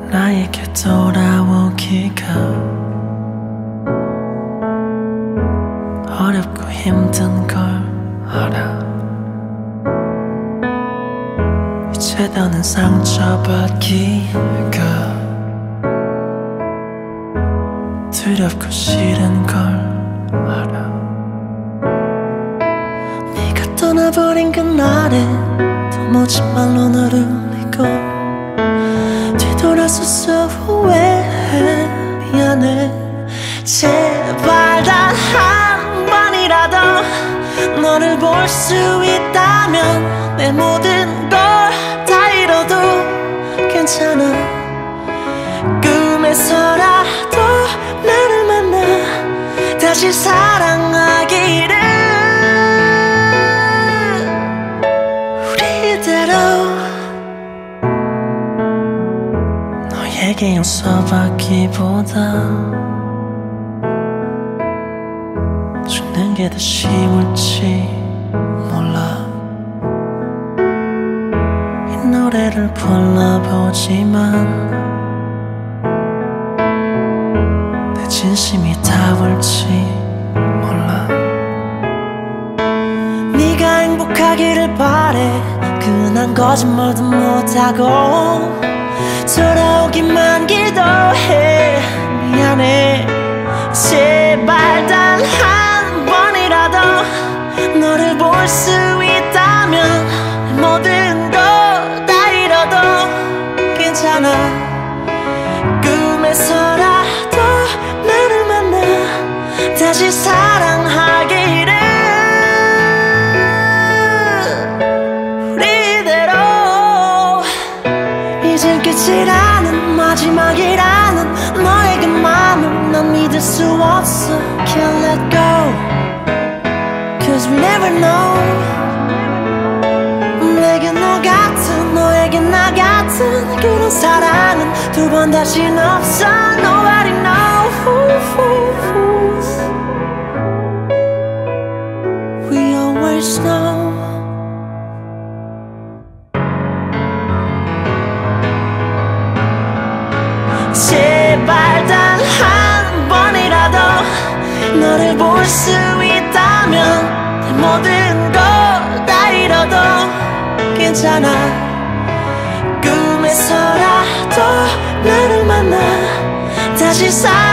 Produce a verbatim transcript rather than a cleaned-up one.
나에게 돌아오기가 어렵고 힘든 걸 알아. 이제 더는 상처받기가 두렵고 싫은 걸 알아. 네가 떠나버린 그날에 도무지 말로 너를 울리고 뒤돌아서서 후회해. 미안해. 제발 단 한 번이라도 너를 볼 수 있다면 내 모든 걸 다 잃어도 괜찮아. 꿈에서라도 나를 만나 다시 사랑하기를. 우리대로 너에게 용서받기보다 죽는 게 더 쉬울지 몰라. 이 노래를 불러보지만 내 진심이 닿을지 몰라. 네가 행복하기를 바래. 그난 거짓말도 못하고 돌아오기만 기도해. 미안해. 제발 단 한 번이라도 너를 볼 수 있다면 모든 거 다 잃어도 괜찮아. 꿈에서라도 나를 만나 다시 사랑하기를. 우리대로 이젠 끝이라는 마지막이라는 너의 그 맘을 난 믿을 수 없어. Can't let go Cause we never know. 내게 너 같은 너에게 나 같은 그런 사랑은 두 번 다신 없어. Nobody knows. We always know. 제발 단 한 번이라도 너를 볼 수 있다면 내 모든 거 다 잃어도 괜찮아. 꿈에서라도 나를 만나 다시 사